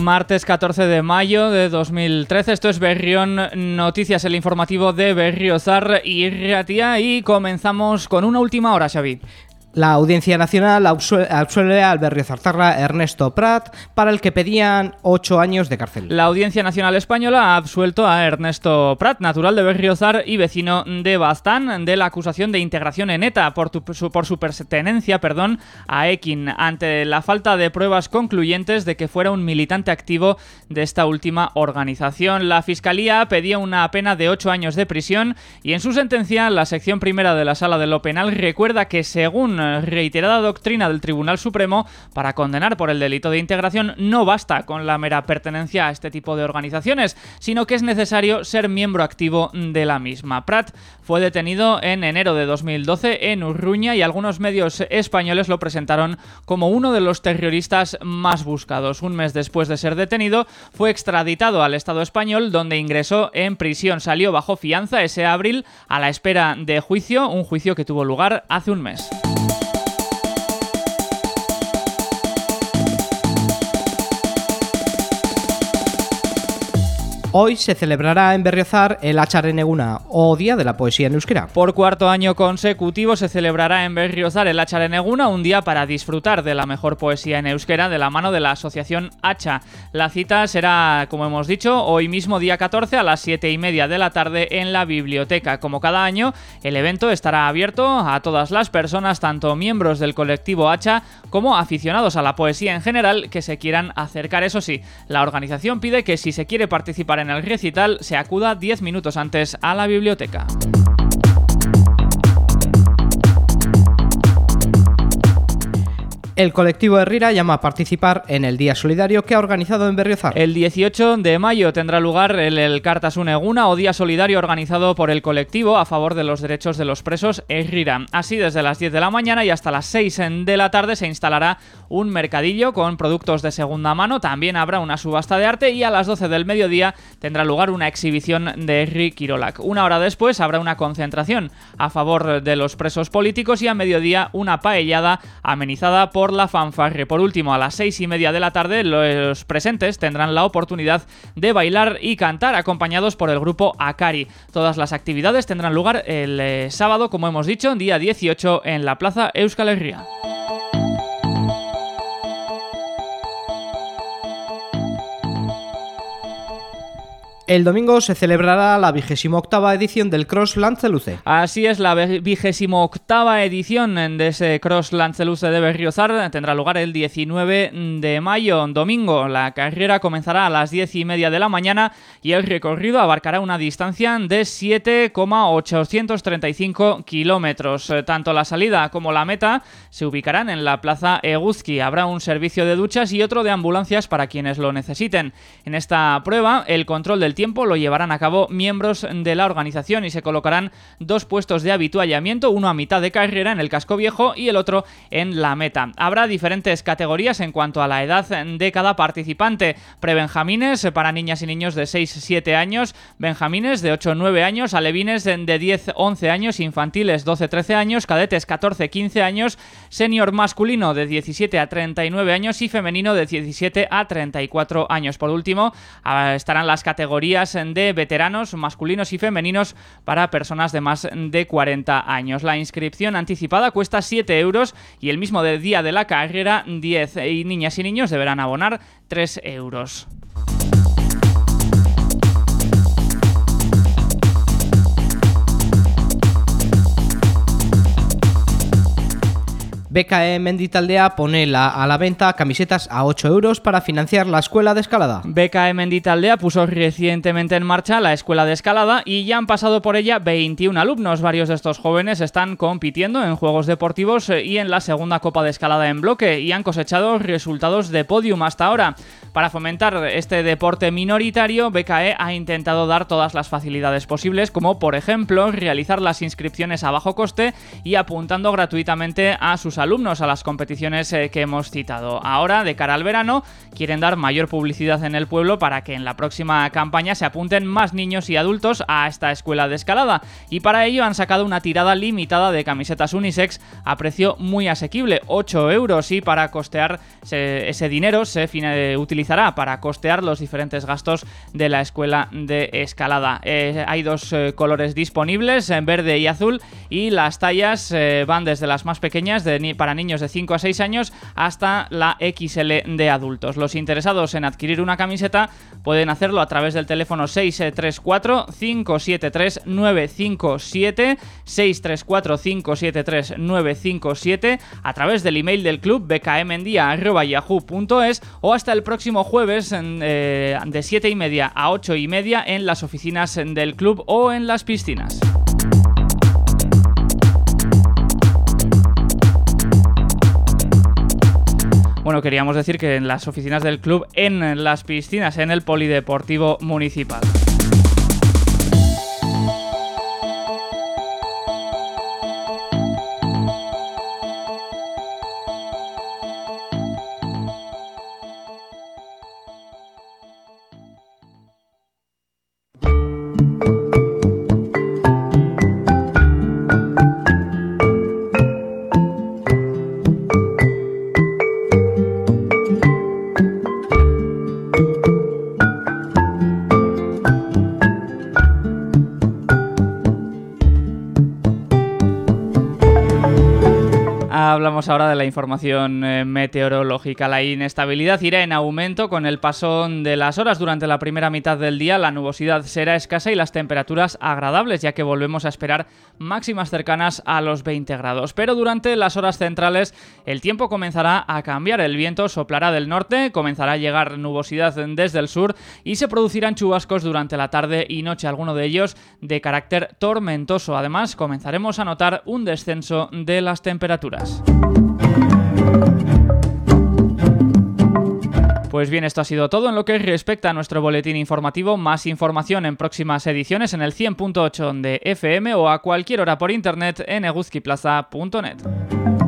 martes 14 de mayo de 2013. Esto es Berrión Noticias, el informativo de Berriozar y Ratia, y comenzamos con una última hora, Xavi. La Audiencia Nacional absuelve al berriozartarra Ernesto Prat, para el que pedían 8 años de cárcel. La Audiencia Nacional Española ha absuelto a Ernesto Prat, natural de Berriozar y vecino de Baztán, de la acusación de integración en ETA por su pertenencia a Ekin, ante la falta de pruebas concluyentes de que fuera un militante activo de esta última organización. La Fiscalía pedía una pena de 8 años de prisión y en su sentencia la sección primera de la Sala de lo Penal recuerda que, según reiterada doctrina del Tribunal Supremo, para condenar por el delito de integración no basta con la mera pertenencia a este tipo de organizaciones, sino que es necesario ser miembro activo de la misma. Prat fue detenido en enero de 2012 en Urruña y algunos medios españoles lo presentaron como uno de los terroristas más buscados. Un mes después de ser detenido, fue extraditado al Estado español, donde ingresó en prisión. Salió bajo fianza ese abril a la espera de juicio, un juicio que tuvo lugar hace un mes. Hoy se celebrará en Berriozar el Atxaren Eguna, o Día de la Poesía en Euskera. Por cuarto año consecutivo se celebrará en Berriozar el Atxaren Eguna, un día para disfrutar de la mejor poesía en euskera de la mano de la asociación Hacha. La cita será, como hemos dicho, hoy mismo día 14 a las 7:30 de la tarde en la biblioteca. Como cada año, el evento estará abierto a todas las personas, tanto miembros del colectivo Hacha como aficionados a la poesía en general, que se quieran acercar. Eso sí, la organización pide que si se quiere participar en el recital se acuda 10 minutos antes a la biblioteca. El colectivo Herrira llama a participar en el Día Solidario que ha organizado en Berriozar. El 18 de mayo tendrá lugar el Elkartasun Eguna, o Día Solidario, organizado por el colectivo a favor de los derechos de los presos Herrira. Así, desde las 10 de la mañana y hasta las 6 de la tarde se instalará un mercadillo con productos de segunda mano. También habrá una subasta de arte y a las 12 del mediodía tendrá lugar una exhibición de Herri Kirolak. Una hora después habrá una concentración a favor de los presos políticos y a mediodía una paellada amenizada por la fanfarre. Por último, a las 6:30 de la tarde, los presentes tendrán la oportunidad de bailar y cantar acompañados por el grupo Akari. Todas las actividades tendrán lugar el sábado, como hemos dicho, día 18, en la Plaza Euskal Herria. El domingo se celebrará la 28ª edición del Cross Lantzeluce. Así es, la 28ª edición de ese Cross Lantzeluce de Berriozar tendrá lugar el 19 de mayo, domingo. La carrera comenzará a las 10:30 de la mañana y el recorrido abarcará una distancia de 7,835 kilómetros. Tanto la salida como la meta se ubicarán en la Plaza Eguzki. Habrá un servicio de duchas y otro de ambulancias para quienes lo necesiten. En esta prueba, el control del tiempo lo llevarán a cabo miembros de la organización y se colocarán 2 puestos de avituallamiento, uno a mitad de carrera en el casco viejo y el otro en la meta. Habrá diferentes categorías en cuanto a la edad de cada participante: prebenjamines para niñas y niños de 6-7 años, benjamines de 8-9 años, alevines de 10-11 años, infantiles 12-13 años, cadetes 14-15 años, senior masculino de 17 a 39 años y femenino de 17 a 34 años. Por último, estarán las categorías de veteranos masculinos y femeninos para personas de más de 40 años. La inscripción anticipada cuesta 7 euros y el mismo día de la carrera 10 y niñas y niños deberán abonar 3 euros. BKE Menditaldea pone a la venta camisetas a 8 euros para financiar la escuela de escalada. BKE Menditaldea puso recientemente en marcha la escuela de escalada y ya han pasado por ella 21 alumnos. Varios de estos jóvenes están compitiendo en juegos deportivos y en la segunda Copa de Escalada en bloque y han cosechado resultados de podium hasta ahora. Para fomentar este deporte minoritario, BKE ha intentado dar todas las facilidades posibles, como por ejemplo realizar las inscripciones a bajo coste y apuntando gratuitamente a sus alumnos a las competiciones que hemos citado. Ahora, de cara al verano, quieren dar mayor publicidad en el pueblo para que en la próxima campaña se apunten más niños y adultos a esta escuela de escalada, y para ello han sacado una tirada limitada de camisetas unisex a precio muy asequible, 8 euros, y para costear ese dinero se utilizará para costear los diferentes gastos de la escuela de escalada. Hay dos colores disponibles, en verde y azul, y las tallas van desde las más pequeñas para niños de 5 a 6 años hasta la XL de adultos. Los interesados en adquirir una camiseta pueden hacerlo a través del teléfono 634-573-957, 634-573-957, a través del email del club bkmendia@yahoo.es, o hasta el próximo jueves de 7:30 a 8:30 en las oficinas del club o en las piscinas. Bueno, queríamos decir que en las oficinas del club, en las piscinas, en el Polideportivo Municipal. Hablamos ahora de la información meteorológica. La inestabilidad irá en aumento con el paso de las horas. Durante la primera mitad del día la nubosidad será escasa y las temperaturas agradables, ya que volvemos a esperar máximas cercanas a los 20 grados. Pero durante las horas centrales el tiempo comenzará a cambiar. El viento soplará del norte, comenzará a llegar nubosidad desde el sur y se producirán chubascos durante la tarde y noche, alguno de ellos de carácter tormentoso. Además, comenzaremos a notar un descenso de las temperaturas. Pues bien, esto ha sido todo en lo que respecta a nuestro boletín informativo. Más información en próximas ediciones en el 100.8 de FM o a cualquier hora por internet en eguzkiplaza.net.